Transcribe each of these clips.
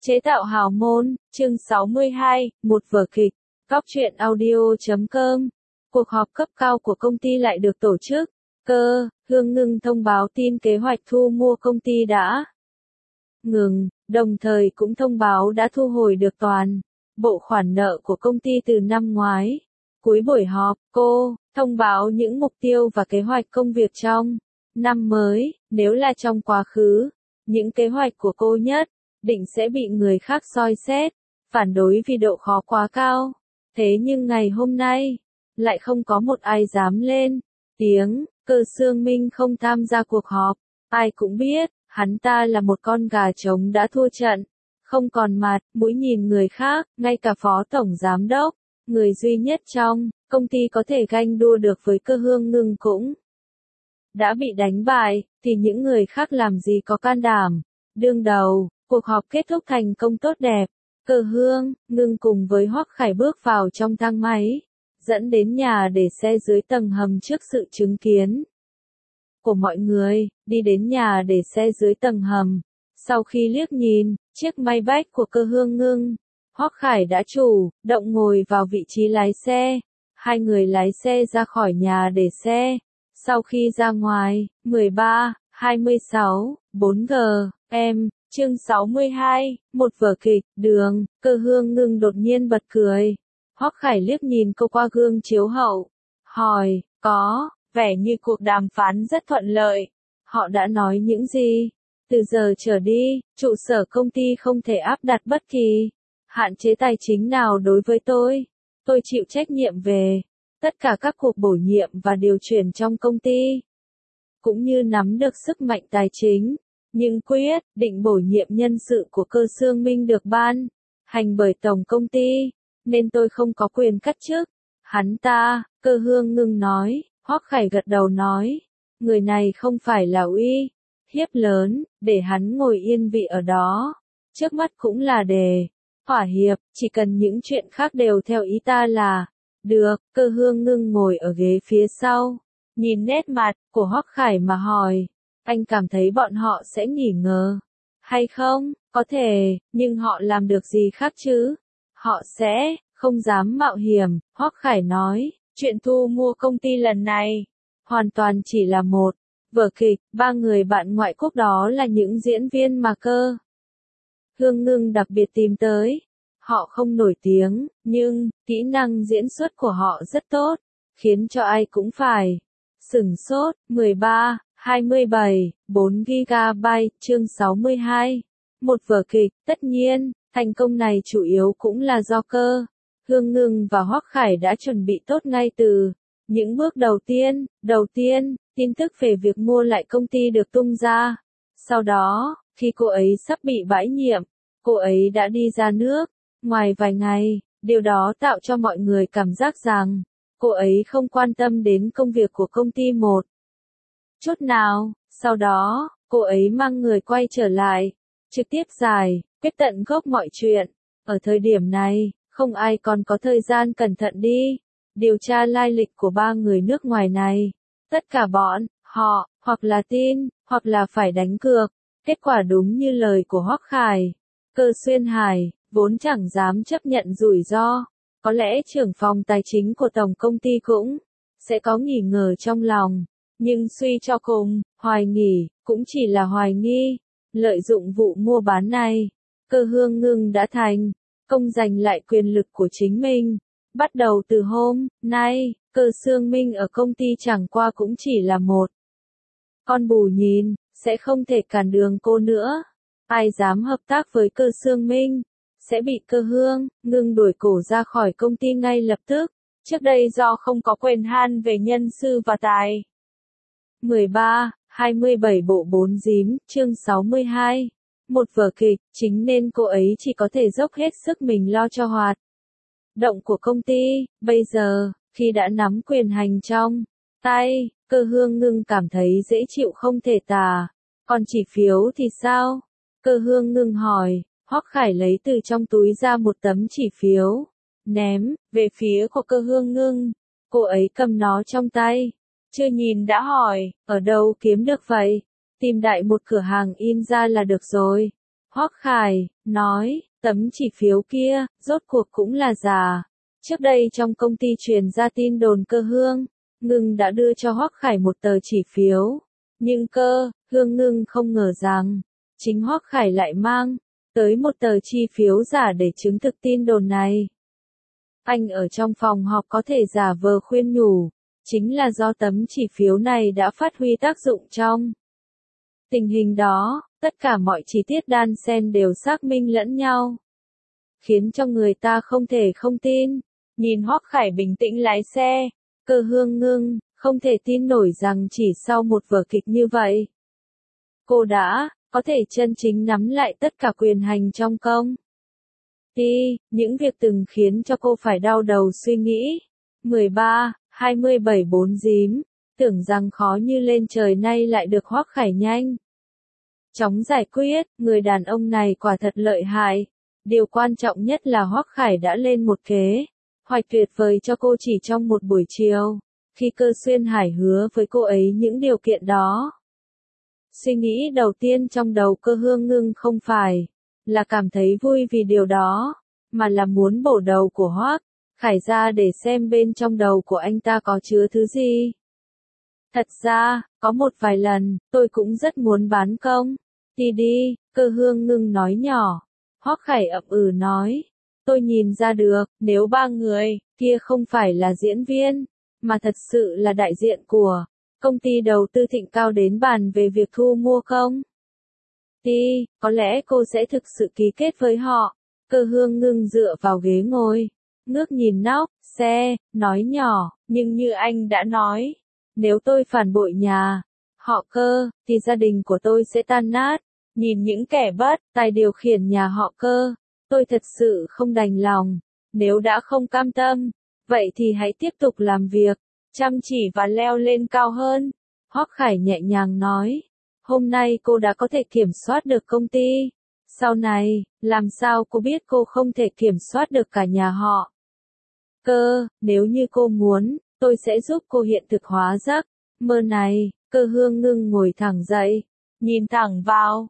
Chế tạo hào môn, chương 62, một vở kịch, Góc truyện audio.com. Cuộc họp cấp cao của công ty lại được tổ chức. Hương Ngưng thông báo tin kế hoạch thu mua công ty đã ngừng, đồng thời cũng thông báo đã thu hồi được toàn bộ khoản nợ của công ty từ năm ngoái. Cuối buổi họp, cô thông báo những mục tiêu và kế hoạch công việc trong năm mới. Nếu là trong quá khứ, những kế hoạch của cô nhất định sẽ bị người khác soi xét, phản đối vì độ khó quá cao. Thế nhưng ngày hôm nay, lại không có một ai dám lên tiếng. Cơ Xương Minh không tham gia cuộc họp. Ai cũng biết, hắn ta là một con gà trống đã thua trận, không còn mặt, mũi nhìn người khác. Ngay cả phó tổng giám đốc, người duy nhất trong công ty có thể ganh đua được với Cơ Hương Ngưng cũng đã bị đánh bại, thì những người khác làm gì có can đảm đương đầu. Cuộc họp kết thúc thành công tốt đẹp. Cơ Hương Ngưng cùng với Hoắc Khải bước vào trong thang máy, dẫn đến nhà để xe dưới tầng hầm trước sự chứng kiến của mọi người. Đi đến nhà để xe dưới tầng hầm, sau khi liếc nhìn chiếc Maybach của Cơ Hương Ngưng, Hoắc Khải đã chủ động ngồi vào vị trí lái xe. Hai người lái xe ra khỏi nhà để xe. Sau khi ra ngoài, 4G, chương 62, một vở kịch, đường. Cơ Hương Ngưng đột nhiên bật cười. Hoắc Khải liếc nhìn cô qua gương chiếu hậu, hỏi, có vẻ như cuộc đàm phán rất thuận lợi. Họ đã nói những gì? Từ giờ trở đi, trụ sở công ty không thể áp đặt bất kỳ hạn chế tài chính nào đối với tôi. Tôi chịu trách nhiệm về tất cả các cuộc bổ nhiệm và điều chuyển trong công ty, cũng như nắm được sức mạnh tài chính. Nhưng quyết định bổ nhiệm nhân sự của Cơ Xương Minh được ban hành bởi tổng công ty, nên tôi không có quyền cắt chức hắn ta. Cơ Hương Ngưng nói. Hoắc Khải gật đầu nói, người này không phải là uy hiếp lớn, để hắn ngồi yên vị ở đó. Trước mắt cũng là để thỏa hiệp, chỉ cần những chuyện khác đều theo ý ta là được. Cơ Hương Ngưng ngồi ở ghế phía sau, nhìn nét mặt của Hoắc Khải mà hỏi, anh cảm thấy bọn họ sẽ nghỉ ngờ hay không? Có thể, nhưng họ làm được gì khác chứ? Họ sẽ không dám mạo hiểm. Hoắc Khải nói, chuyện thu mua công ty lần này hoàn toàn chỉ là một vở kịch. Ba người bạn ngoại quốc đó là những diễn viên mà Cơ Hương Ngưng đặc biệt tìm tới. Họ không nổi tiếng, nhưng kỹ năng diễn xuất của họ rất tốt, khiến cho ai cũng phải sửng sốt. 4GB, chương 62. Một vở kịch. Tất nhiên, thành công này chủ yếu cũng là do Cơ Hương Ngưng và Hoắc Khải đã chuẩn bị tốt ngay từ những bước đầu tiên. Tin tức về việc mua lại công ty được tung ra. Sau đó, khi cô ấy sắp bị bãi nhiệm, cô ấy đã đi ra nước ngoài vài ngày. Điều đó tạo cho mọi người cảm giác rằng cô ấy không quan tâm đến công việc của công ty một chút nào. Sau đó, cô ấy mang người quay trở lại, trực tiếp giải quyết tận gốc mọi chuyện. Ở thời điểm này, không ai còn có thời gian cẩn thận đi điều tra lai lịch của ba người nước ngoài này. Tất cả bọn họ, hoặc là tin, hoặc là phải đánh cược. Kết quả đúng như lời của Hoắc Khải. Cơ Xuyên Hải vốn chẳng dám chấp nhận rủi ro. Có lẽ trưởng phòng tài chính của tổng công ty cũng sẽ có nghi ngờ trong lòng. Nhưng suy cho cùng, hoài nghi cũng chỉ là hoài nghi. Lợi dụng vụ mua bán này, Cơ Hương Ngưng đã thành công giành lại quyền lực của chính mình. Bắt đầu từ hôm nay, Cơ Xương Minh ở công ty chẳng qua cũng chỉ là một con bù nhìn, sẽ không thể cản đường cô nữa. Ai dám hợp tác với Cơ Xương Minh, sẽ bị Cơ Hương Ngưng đuổi cổ ra khỏi công ty ngay lập tức. Trước đây do không có quyền han về nhân sự và tài 27 bộ 4 dím, chương 62. Một vở kịch, chính nên cô ấy chỉ có thể dốc hết sức mình lo cho hoạt động của công ty. Bây giờ, khi đã nắm quyền hành trong tay, Cơ Hương Ngưng cảm thấy dễ chịu không thể tả. Còn chỉ phiếu thì sao? Cơ Hương Ngưng hỏi. Hoắc Khải lấy từ trong túi ra một tấm chỉ phiếu, ném về phía của Cơ Hương Ngưng. Cô ấy cầm nó trong tay, chưa nhìn đã hỏi, ở đâu kiếm được vậy? Tìm đại một cửa hàng in ra là được rồi. Hoắc Khải nói, tấm chỉ phiếu kia, rốt cuộc cũng là giả. Trước đây trong công ty truyền ra tin đồn Cơ Hương Ngưng đã đưa cho Hoắc Khải một tờ chỉ phiếu. Nhưng Cơ Hương Ngưng không ngờ rằng, chính Hoắc Khải lại mang tới một tờ chi phiếu giả để chứng thực tin đồn này. Anh ở trong phòng họp có thể giả vờ khuyên nhủ, chính là do tấm chỉ phiếu này đã phát huy tác dụng trong tình hình đó, tất cả mọi chi tiết đan xen đều xác minh lẫn nhau, khiến cho người ta không thể không tin. Nhìn Hoắc Khải bình tĩnh lái xe, Cơ Hương Ngưng không thể tin nổi rằng chỉ sau một vở kịch như vậy, cô đã có thể chân chính nắm lại tất cả quyền hành trong công ty, những việc từng khiến cho cô phải đau đầu suy nghĩ. 13/27 Dím, tưởng rằng khó như lên trời nay lại được Hoắc Khải nhanh chóng giải quyết, người đàn ông này quả thật lợi hại. Điều quan trọng nhất là Hoắc Khải đã lên một kế hoạch tuyệt vời cho cô chỉ trong một buổi chiều, khi Cơ Xuyên Hải hứa với cô ấy những điều kiện đó. Suy nghĩ đầu tiên trong đầu Cơ Hương Ngưng không phải là cảm thấy vui vì điều đó, mà là muốn bổ đầu của Hoắc Khải ra để xem bên trong đầu của anh ta có chứa thứ gì. Thật ra, có một vài lần, tôi cũng rất muốn bán công ty đi, Cơ Hương Ngưng nói nhỏ. Hoắc Khải ậm ừ nói, tôi nhìn ra được, nếu ba người kia không phải là diễn viên, mà thật sự là đại diện của công ty đầu tư Thịnh Cao đến bàn về việc thu mua công ty, có lẽ cô sẽ thực sự ký kết với họ. Cơ Hương Ngưng dựa vào ghế ngồi, ngước nhìn nóc xe, nói nhỏ, nhưng như anh đã nói, nếu tôi phản bội nhà họ Cơ, thì gia đình của tôi sẽ tan nát. Nhìn những kẻ bất tài điều khiển nhà họ Cơ, tôi thật sự không đành lòng. Nếu đã không cam tâm, vậy thì hãy tiếp tục làm việc, chăm chỉ và leo lên cao hơn. Hoắc Khải nhẹ nhàng nói, hôm nay cô đã có thể kiểm soát được công ty. Sau này, làm sao cô biết cô không thể kiểm soát được cả nhà họ Cơ, nếu như cô muốn, tôi sẽ giúp cô hiện thực hóa giấc mơ này. Cơ Hương Ngưng ngồi thẳng dậy, nhìn thẳng vào,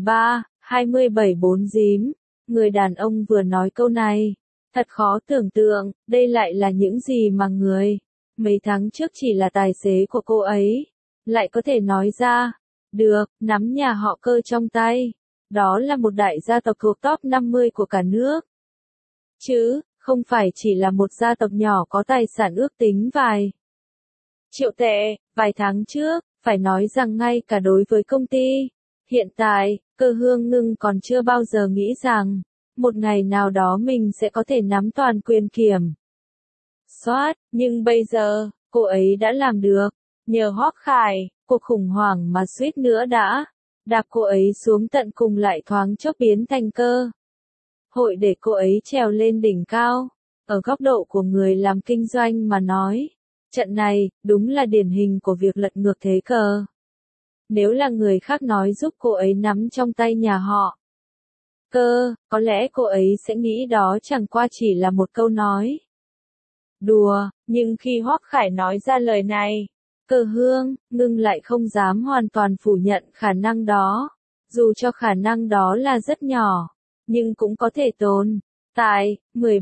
13/27 Dím, người đàn ông vừa nói câu này. Thật khó tưởng tượng, đây lại là những gì mà người mấy tháng trước chỉ là tài xế của cô ấy lại có thể nói ra. Được, nắm nhà họ Cơ trong tay. Đó là một đại gia tộc thuộc top 50 của cả nước. Chứ, không phải chỉ là một gia tộc nhỏ có tài sản ước tính vài triệu tệ. Vài tháng trước, phải nói rằng ngay cả đối với công ty hiện tại, Cơ Hương Ngưng còn chưa bao giờ nghĩ rằng một ngày nào đó mình sẽ có thể nắm toàn quyền kiểm soát, nhưng bây giờ, cô ấy đã làm được. Nhờ Hoắc Khải, cuộc khủng hoảng mà suýt nữa đã đạp cô ấy xuống tận cùng lại thoáng chốc biến thành cơ hội để cô ấy trèo lên đỉnh cao. Ở góc độ của người làm kinh doanh mà nói, trận này đúng là điển hình của việc lật ngược thế cờ. Nếu là người khác nói giúp cô ấy nắm trong tay nhà họ Cơ, có lẽ cô ấy sẽ nghĩ đó chẳng qua chỉ là một câu nói đùa, nhưng khi Hoắc Khải nói ra lời này, Cơ Hương Ngưng lại không dám hoàn toàn phủ nhận khả năng đó. Dù cho khả năng đó là rất nhỏ, nhưng cũng có thể tồn tại.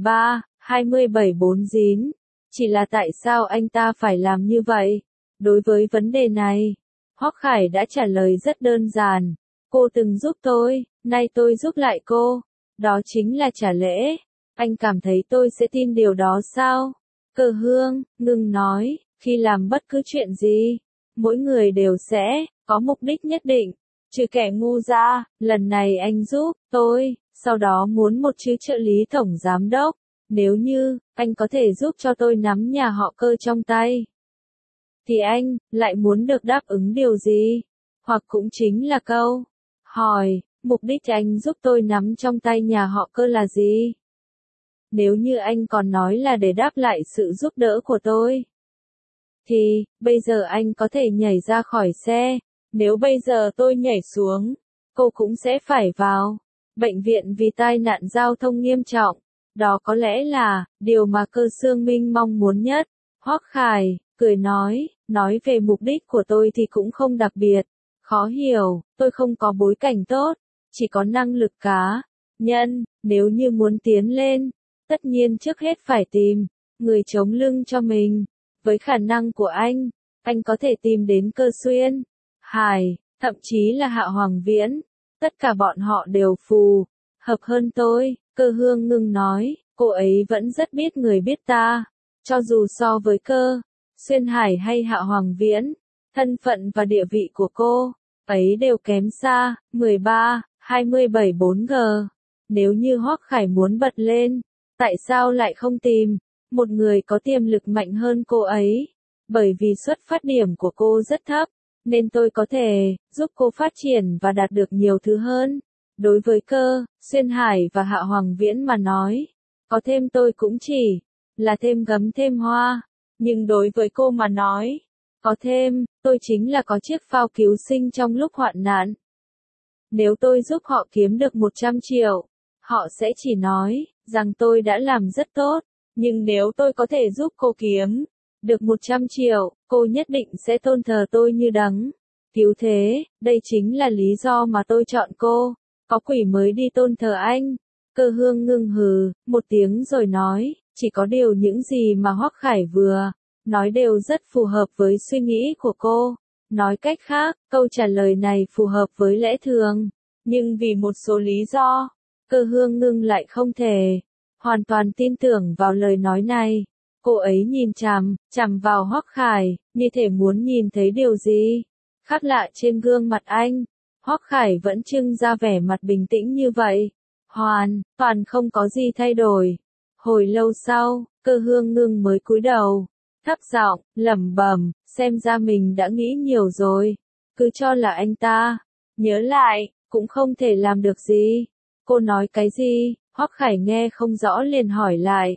13/27 Dím, chỉ là tại sao anh ta phải làm như vậy? Đối với vấn đề này, Hoắc Khải đã trả lời rất đơn giản. Cô từng giúp tôi, nay tôi giúp lại cô. Đó chính là trả lễ. Anh cảm thấy tôi sẽ tin điều đó sao? Cơ Hương Ngưng nói, khi làm bất cứ chuyện gì, mỗi người đều sẽ có mục đích nhất định. Trừ kẻ ngu ra, lần này anh giúp tôi, sau đó muốn một chữ trợ lý tổng giám đốc. Nếu như anh có thể giúp cho tôi nắm nhà họ Cơ trong tay, thì anh lại muốn được đáp ứng điều gì? Hoặc cũng chính là câu hỏi, mục đích anh giúp tôi nắm trong tay nhà họ Cơ là gì? Nếu như anh còn nói là để đáp lại sự giúp đỡ của tôi, thì bây giờ anh có thể nhảy ra khỏi xe. Nếu bây giờ tôi nhảy xuống, cô cũng sẽ phải vào bệnh viện vì tai nạn giao thông nghiêm trọng. Đó có lẽ là điều mà Cơ Xương Minh mong muốn nhất. Hoắc Khải cười nói về mục đích của tôi thì cũng không đặc biệt khó hiểu, tôi không có bối cảnh tốt, chỉ có năng lực cá nhân, nếu như muốn tiến lên, tất nhiên trước hết phải tìm người chống lưng cho mình. Với khả năng của anh có thể tìm đến Cơ Xuyên, Hải, thậm chí là Hạ Hoàng Viễn, tất cả bọn họ đều phù hợp hơn tôi. Cơ Hương Ngưng nói, cô ấy vẫn rất biết người biết ta, cho dù so với Cơ Xuyên Hải hay Hạ Hoàng Viễn, thân phận và địa vị của cô ấy đều kém xa. 13, 27 4G. Nếu như Hoắc Khải muốn bật lên, tại sao lại không tìm một người có tiềm lực mạnh hơn cô ấy? Bởi vì xuất phát điểm của cô rất thấp, nên tôi có thể giúp cô phát triển và đạt được nhiều thứ hơn. Đối với Cơ Xuyên Hải và Hạ Hoàng Viễn mà nói, có thêm tôi cũng chỉ là thêm gấm thêm hoa. Nhưng đối với cô mà nói, có thêm, tôi chính là có chiếc phao cứu sinh trong lúc hoạn nạn. Nếu tôi giúp họ kiếm được 100 triệu, họ sẽ chỉ nói rằng tôi đã làm rất tốt. Nhưng nếu tôi có thể giúp cô kiếm được 100 triệu, cô nhất định sẽ tôn thờ tôi như đấng cứu thế. Đây chính là lý do mà tôi chọn cô. Có quỷ mới đi tôn thờ anh. Cơ Hương Ngưng hừ một tiếng rồi nói, chỉ có điều những gì mà Hoắc Khải vừa nói đều rất phù hợp với suy nghĩ của cô. Nói cách khác, câu trả lời này phù hợp với lẽ thường. Nhưng vì một số lý do, Cơ Hương Ngưng lại không thể hoàn toàn tin tưởng vào lời nói này. Cô ấy nhìn chằm vào Hoắc Khải, như thể muốn nhìn thấy điều gì khác lạ trên gương mặt anh. Hoắc Khải vẫn trưng ra vẻ mặt bình tĩnh như vậy, hoàn toàn không có gì thay đổi. Hồi lâu sau, Cơ Hương Ngưng mới cúi đầu, thấp giọng lẩm bẩm, xem ra mình đã nghĩ nhiều rồi, cứ cho là anh ta nhớ lại, cũng không thể làm được gì. Cô nói cái gì? Hoắc Khải nghe không rõ liền hỏi lại.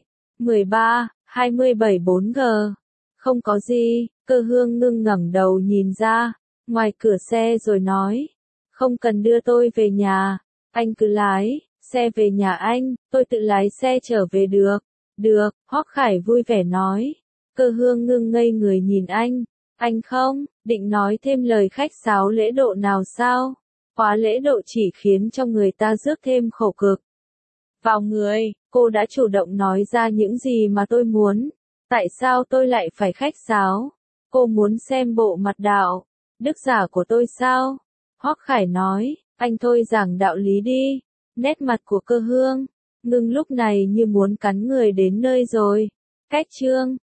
13, 27 4G. Không có gì. Cơ Hương Ngưng ngẩng đầu nhìn ra ngoài cửa xe rồi nói, không cần đưa tôi về nhà, anh cứ lái xe về nhà anh, tôi tự lái xe trở về được. Được, Hoắc Khải vui vẻ nói. Cơ Hương Ngưng ngây người nhìn anh không định nói thêm lời khách sáo lễ độ nào sao? Quá lễ độ chỉ khiến cho người ta rước thêm khổ cực vào người. Cô đã chủ động nói ra những gì mà tôi muốn. Tại sao tôi lại phải khách sáo? Cô muốn xem bộ mặt đạo đức giả của tôi sao? Hoắc Khải nói, anh thôi giảng đạo lý đi. Nét mặt của Cơ Hương Ngưng lúc này như muốn cắn người đến nơi rồi. Cách chương